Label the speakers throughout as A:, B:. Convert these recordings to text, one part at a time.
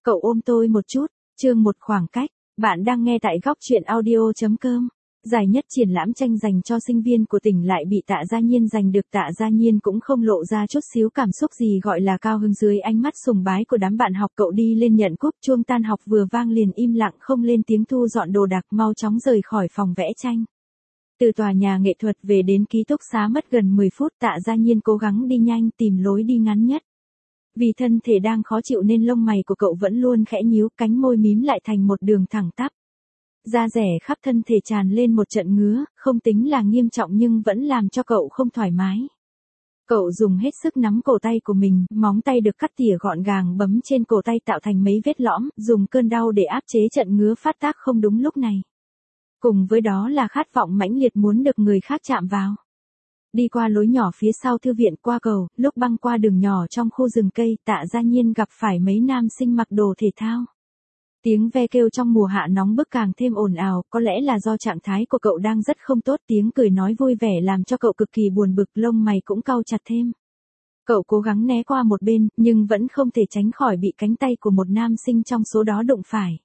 A: Cậu ôm tôi một chút, chương một khoảng cách, bạn đang nghe tại góc truyện audio.com. Giải nhất triển lãm tranh dành cho sinh viên của tỉnh lại bị Tạ Gia Nhiên giành được. Tạ Gia Nhiên cũng không lộ ra chút xíu cảm xúc gì gọi là cao hứng dưới ánh mắt sùng bái của đám bạn học. Cậu đi lên nhận cúp, chuông tan học vừa vang liền im lặng không lên tiếng thu dọn đồ đạc mau chóng rời khỏi phòng vẽ tranh. Từ tòa nhà nghệ thuật về đến ký túc xá mất gần 10 phút. Tạ Gia Nhiên cố gắng đi nhanh tìm lối đi ngắn nhất. Vì thân thể đang khó chịu nên lông mày của cậu vẫn luôn khẽ nhíu, cánh môi mím lại thành một đường thẳng tắp. Da rẻ khắp thân thể tràn lên một trận ngứa, không tính là nghiêm trọng nhưng vẫn làm cho cậu không thoải mái. Cậu dùng hết sức nắm cổ tay của mình, móng tay được cắt tỉa gọn gàng bấm trên cổ tay tạo thành mấy vết lõm, dùng cơn đau để áp chế trận ngứa phát tác không đúng lúc này. Cùng với đó là khát vọng mãnh liệt muốn được người khác chạm vào. Đi qua lối nhỏ phía sau thư viện, qua cầu, lúc băng qua đường nhỏ trong khu rừng cây, Tạ Gia Nhiên gặp phải mấy nam sinh mặc đồ thể thao. Tiếng ve kêu trong mùa hạ nóng bức càng thêm ồn ào, có lẽ là do trạng thái của cậu đang rất không tốt. Tiếng cười nói vui vẻ làm cho cậu cực kỳ buồn bực, lông mày cũng cau chặt thêm. Cậu cố gắng né qua một bên, nhưng vẫn không thể tránh khỏi bị cánh tay của một nam sinh trong số đó đụng phải.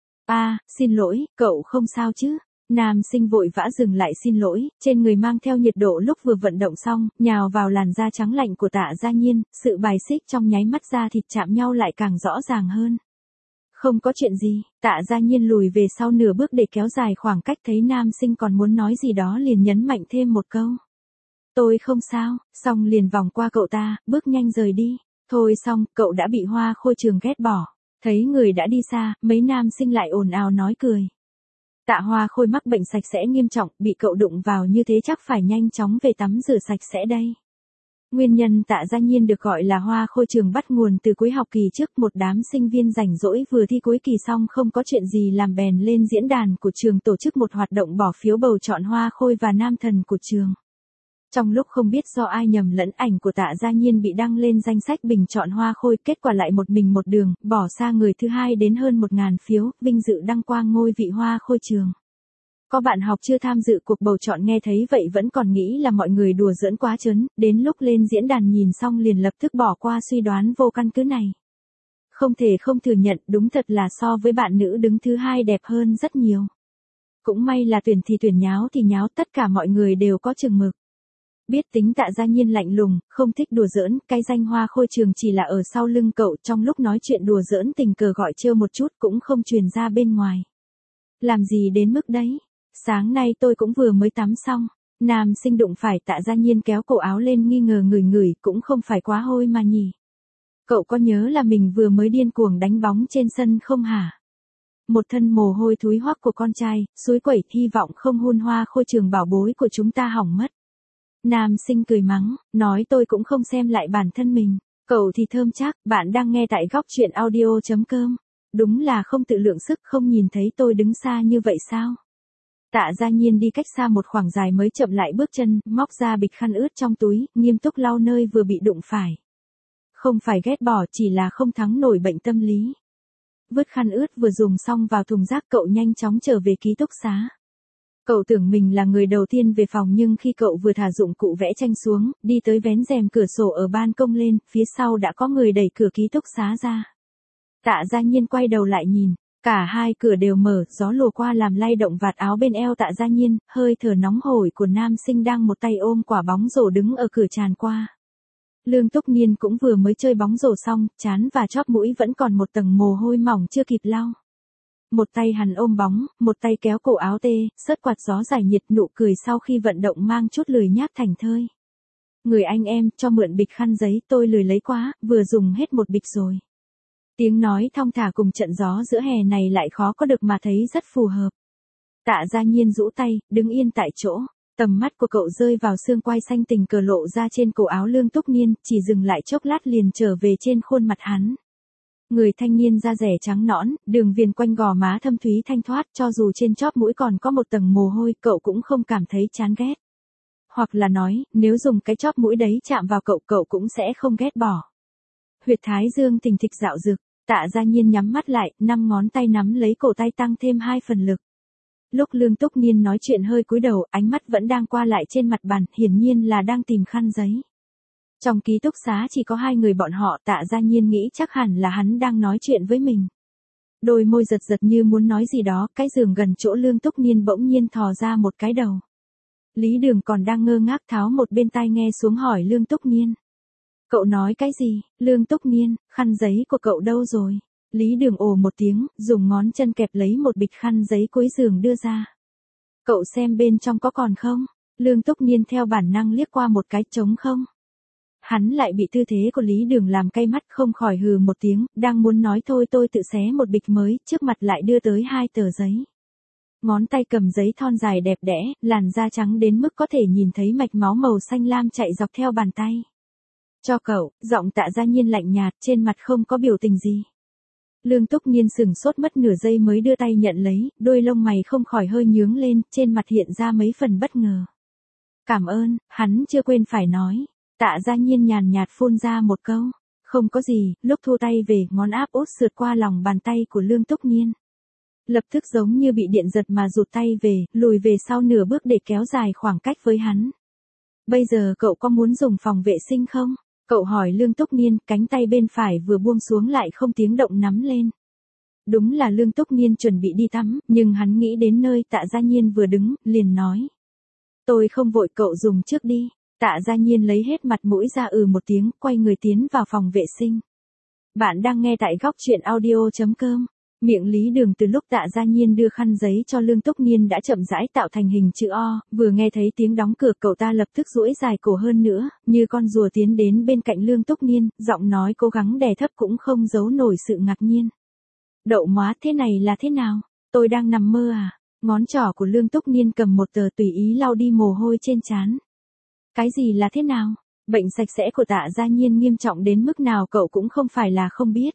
A: Xin lỗi, cậu không sao chứ? Nam sinh vội vã dừng lại xin lỗi, trên người mang theo nhiệt độ lúc vừa vận động xong, nhào vào làn da trắng lạnh của Tạ Gia Nhiên, sự bài xích trong nháy mắt da thịt chạm nhau lại càng rõ ràng hơn. Không có chuyện gì, Tạ Gia Nhiên lùi về sau nửa bước để kéo dài khoảng cách, thấy nam sinh còn muốn nói gì đó liền nhấn mạnh thêm một câu. Tôi không sao, xong liền vòng qua cậu ta, bước nhanh rời đi. Thôi xong, cậu đã bị Hoa Khôi Trường ghét bỏ. Thấy người đã đi xa, mấy nam sinh lại ồn ào nói cười. Tạ Hoa Khôi mắc bệnh sạch sẽ nghiêm trọng, bị cậu đụng vào như thế chắc phải nhanh chóng về tắm rửa sạch sẽ đây. Nguyên nhân Tạ Gia Nhiên được gọi là Hoa Khôi Trường bắt nguồn từ cuối học kỳ trước, một đám sinh viên rảnh rỗi vừa thi cuối kỳ xong không có chuyện gì làm bèn lên diễn đàn của trường tổ chức một hoạt động bỏ phiếu bầu chọn Hoa Khôi và Nam Thần của trường. Trong lúc không biết do ai nhầm lẫn, ảnh của Tạ Gia Nhiên bị đăng lên danh sách bình chọn Hoa Khôi, kết quả lại một mình một đường, bỏ xa người thứ hai đến hơn 1.000 phiếu, vinh dự đăng quang ngôi vị Hoa Khôi Trường. Có bạn học chưa tham dự cuộc bầu chọn nghe thấy vậy vẫn còn nghĩ là mọi người đùa giỡn quá trớn, đến lúc lên diễn đàn nhìn xong liền lập tức bỏ qua suy đoán vô căn cứ này. Không thể không thừa nhận, đúng thật là so với bạn nữ đứng thứ hai đẹp hơn rất nhiều. Cũng may là tuyển thì tuyển, nháo thì nháo, tất cả mọi người đều có chừng mực. Biết tính Tạ Gia Nhiên lạnh lùng, không thích đùa giỡn, cái danh Hoa Khôi Trường chỉ là ở sau lưng cậu, trong lúc nói chuyện đùa giỡn tình cờ gọi trêu một chút cũng không truyền ra bên ngoài. Làm gì đến mức đấy? Sáng nay tôi cũng vừa mới tắm xong. Nam sinh đụng phải Tạ Gia Nhiên kéo cổ áo lên nghi ngờ ngửi cũng không phải quá hôi mà nhỉ. Cậu có nhớ là mình vừa mới điên cuồng đánh bóng trên sân không hả? Một thân mồ hôi thúi hoắc của con trai, suối quẩy, hy vọng không hôn Hoa Khôi Trường bảo bối của chúng ta hỏng mất. Nam sinh cười mắng, nói tôi cũng không xem lại bản thân mình. Cậu thì thơm chắc, bạn đang nghe tại góc truyện audio.com. Đúng là không tự lượng sức, không nhìn thấy tôi đứng xa như vậy sao? Tạ Gia Nhiên đi cách xa một khoảng dài mới chậm lại bước chân, móc ra bịch khăn ướt trong túi, nghiêm túc lau nơi vừa bị đụng phải. Không phải ghét bỏ, chỉ là không thắng nổi bệnh tâm lý. Vứt khăn ướt vừa dùng xong vào thùng rác, cậu nhanh chóng trở về ký túc xá. Cậu tưởng mình là người đầu tiên về phòng nhưng khi cậu vừa thả dụng cụ vẽ tranh xuống, đi tới vén rèm cửa sổ ở ban công lên, phía sau đã có người đẩy cửa ký túc xá ra. Tạ Gia Nhiên quay đầu lại nhìn, cả hai cửa đều mở, gió lùa qua làm lay động vạt áo bên eo Tạ Gia Nhiên, hơi thở nóng hổi của nam sinh đang một tay ôm quả bóng rổ đứng ở cửa tràn qua. Lương Túc Niên cũng vừa mới chơi bóng rổ xong, trán và chóp mũi vẫn còn một tầng mồ hôi mỏng chưa kịp lau. Một tay hắn ôm bóng, một tay kéo cổ áo tê, sớt quạt gió giải nhiệt, nụ cười sau khi vận động mang chút lười nhác thành thơi. Người anh em, cho mượn bịch khăn giấy, tôi lười lấy quá, vừa dùng hết một bịch rồi. Tiếng nói thong thả cùng trận gió giữa hè này lại khó có được mà thấy rất phù hợp. Tạ Gia Nhiên rũ tay, đứng yên tại chỗ, tầm mắt của cậu rơi vào xương quai xanh tình cờ lộ ra trên cổ áo Lương Túc Niên, chỉ dừng lại chốc lát liền trở về trên khuôn mặt hắn. Người thanh niên da rẻ trắng nõn, đường viền quanh gò má thâm thúy thanh thoát, cho dù trên chóp mũi còn có một tầng mồ hôi, cậu cũng không cảm thấy chán ghét. Hoặc là nói, nếu dùng cái chóp mũi đấy chạm vào cậu, cậu cũng sẽ không ghét bỏ. Huyệt thái dương thình thịch dạo dực, Tạ Gia Nhiên nhắm mắt lại, 5 ngón tay nắm lấy cổ tay tăng thêm 2 phần lực. Lúc Lương Túc Niên nói chuyện hơi cúi đầu, ánh mắt vẫn đang qua lại trên mặt bàn, hiển nhiên là đang tìm khăn giấy. Trong ký túc xá chỉ có hai người bọn họ, Tạ Gia Nhiên nghĩ chắc hẳn là hắn đang nói chuyện với mình. Đôi môi giật giật như muốn nói gì đó, cái giường gần chỗ Lương Túc Niên bỗng nhiên thò ra một cái đầu. Lý Đường còn đang ngơ ngác tháo một bên tai nghe xuống hỏi Lương Túc Niên. Cậu nói cái gì? Lương Túc Niên, khăn giấy của cậu đâu rồi? Lý Đường ồ một tiếng, dùng ngón chân kẹp lấy một bịch khăn giấy cuối giường đưa ra. Cậu xem bên trong có còn không? Lương Túc Niên theo bản năng liếc qua một cái, trống không. Hắn lại bị tư thế của Lý Đường làm cay mắt, không khỏi hừ một tiếng, đang muốn nói thôi tôi tự xé một bịch mới, trước mặt lại đưa tới hai tờ giấy. Ngón tay cầm giấy thon dài đẹp đẽ, làn da trắng đến mức có thể nhìn thấy mạch máu màu xanh lam chạy dọc theo bàn tay. Cho cậu, giọng Tạ Gia Nhiên lạnh nhạt, trên mặt không có biểu tình gì. Lương Túc Niên sừng sốt mất nửa giây mới đưa tay nhận lấy, đôi lông mày không khỏi hơi nhướng lên, trên mặt hiện ra mấy phần bất ngờ. Cảm ơn, hắn chưa quên phải nói. Tạ Gia Nhiên nhàn nhạt phun ra một câu. Không có gì, lúc thu tay về, ngón áp út sượt qua lòng bàn tay của Lương Túc Niên. Lập tức giống như bị điện giật mà rụt tay về, lùi về sau nửa bước để kéo dài khoảng cách với hắn. Bây giờ cậu có muốn dùng phòng vệ sinh không? Cậu hỏi Lương Túc Niên, cánh tay bên phải vừa buông xuống lại không tiếng động nắm lên. Đúng là Lương Túc Niên chuẩn bị đi tắm, nhưng hắn nghĩ đến nơi Tạ Gia Nhiên vừa đứng, liền nói. Tôi không vội, cậu dùng trước đi. Tạ Gia Nhiên lấy hết mặt mũi ra một tiếng, quay người tiến vào phòng vệ sinh. Bạn đang nghe tại góc truyện audio.com. Miệng Lý Đường từ lúc Tạ Gia Nhiên đưa khăn giấy cho Lương Túc Niên đã chậm rãi tạo thành hình chữ O, vừa nghe thấy tiếng đóng cửa cậu ta lập tức duỗi dài cổ hơn nữa, như con rùa tiến đến bên cạnh Lương Túc Niên, giọng nói cố gắng đè thấp cũng không giấu nổi sự ngạc nhiên. Đậu móa, thế này là thế nào? Tôi đang nằm mơ à? Ngón trỏ của Lương Túc Niên cầm một tờ tùy ý lau đi mồ hôi trên trán. Cái gì là thế nào? Bệnh sạch sẽ của Tạ Gia Nhiên nghiêm trọng đến mức nào cậu cũng không phải là không biết.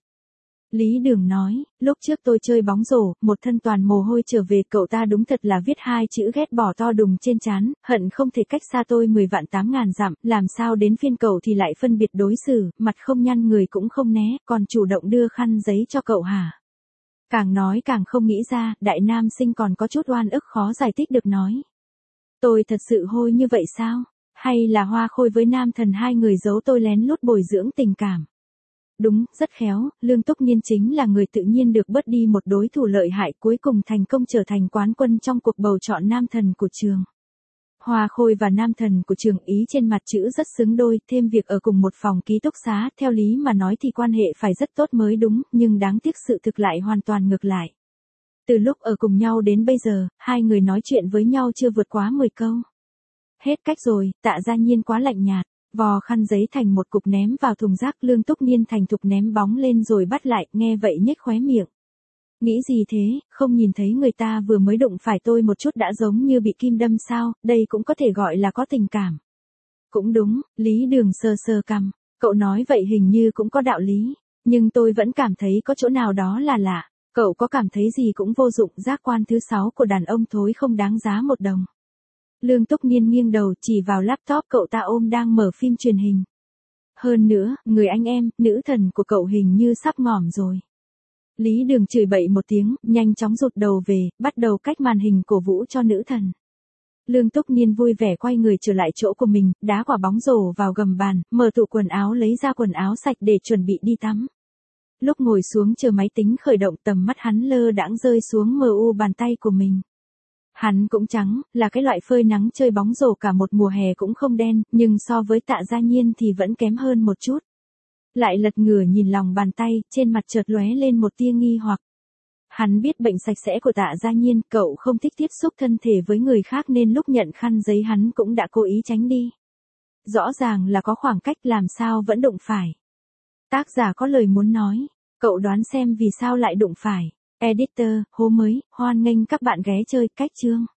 A: Lý Đường nói, lúc trước tôi chơi bóng rổ, một thân toàn mồ hôi trở về, cậu ta đúng thật là viết hai chữ ghét bỏ to đùng trên trán, hận không thể cách xa tôi 10.000 dặm, làm sao đến phiên cậu thì lại phân biệt đối xử, mặt không nhăn người cũng không né, còn chủ động đưa khăn giấy cho cậu hả? Càng nói càng không nghĩ ra, đại nam sinh còn có chút oan ức khó giải thích được nói. Tôi thật sự hôi như vậy sao? Hay là Hoa Khôi với Nam Thần hai người giấu tôi lén lút bồi dưỡng tình cảm? Đúng, rất khéo, Lương Túc Niên chính là người tự nhiên được bớt đi một đối thủ lợi hại, cuối cùng thành công trở thành quán quân trong cuộc bầu chọn Nam Thần của trường. Hoa Khôi và Nam Thần của trường ý trên mặt chữ rất xứng đôi, thêm việc ở cùng một phòng ký túc xá, theo lý mà nói thì quan hệ phải rất tốt mới đúng, nhưng đáng tiếc sự thực lại hoàn toàn ngược lại. Từ lúc ở cùng nhau đến bây giờ, hai người nói chuyện với nhau chưa vượt quá 10 câu. Hết cách rồi, Tạ Gia Nhiên quá lạnh nhạt, vò khăn giấy thành một cục ném vào thùng rác, Lương Túc Niên thành thục ném bóng lên rồi bắt lại, nghe vậy nhếch khóe miệng. Nghĩ gì thế, không nhìn thấy người ta vừa mới đụng phải tôi một chút đã giống như bị kim đâm sao, đây cũng có thể gọi là có tình cảm. Cũng đúng, Lý Đường sờ sờ cằm, cậu nói vậy hình như cũng có đạo lý, nhưng tôi vẫn cảm thấy có chỗ nào đó là lạ, cậu có cảm thấy gì cũng vô dụng, giác quan thứ 6 của đàn ông thối không đáng giá một đồng. Lương Túc Niên nghiêng đầu chỉ vào laptop cậu ta ôm đang mở phim truyền hình. Hơn nữa, người anh em, nữ thần của cậu hình như sắp ngỏm rồi. Lý Đường chửi bậy một tiếng, nhanh chóng rụt đầu về, bắt đầu cách màn hình cổ vũ cho nữ thần. Lương Túc Niên vui vẻ quay người trở lại chỗ của mình, đá quả bóng rổ vào gầm bàn, mở tủ quần áo lấy ra quần áo sạch để chuẩn bị đi tắm. Lúc ngồi xuống chờ máy tính khởi động, tầm mắt hắn lơ đãng rơi xuống MU bàn tay của mình. Hắn cũng trắng, là cái loại phơi nắng chơi bóng rổ cả một mùa hè cũng không đen, nhưng so với Tạ Gia Nhiên thì vẫn kém hơn một chút. Lại lật ngửa nhìn lòng bàn tay, trên mặt chợt lóe lên một tia nghi hoặc. Hắn biết bệnh sạch sẽ của Tạ Gia Nhiên, cậu không thích tiếp xúc thân thể với người khác nên lúc nhận khăn giấy hắn cũng đã cố ý tránh đi. Rõ ràng là có khoảng cách làm sao vẫn đụng phải. Tác giả có lời muốn nói, cậu đoán xem vì sao lại đụng phải. Editor, hố mới, hoan nghênh các bạn ghé chơi, cách chương.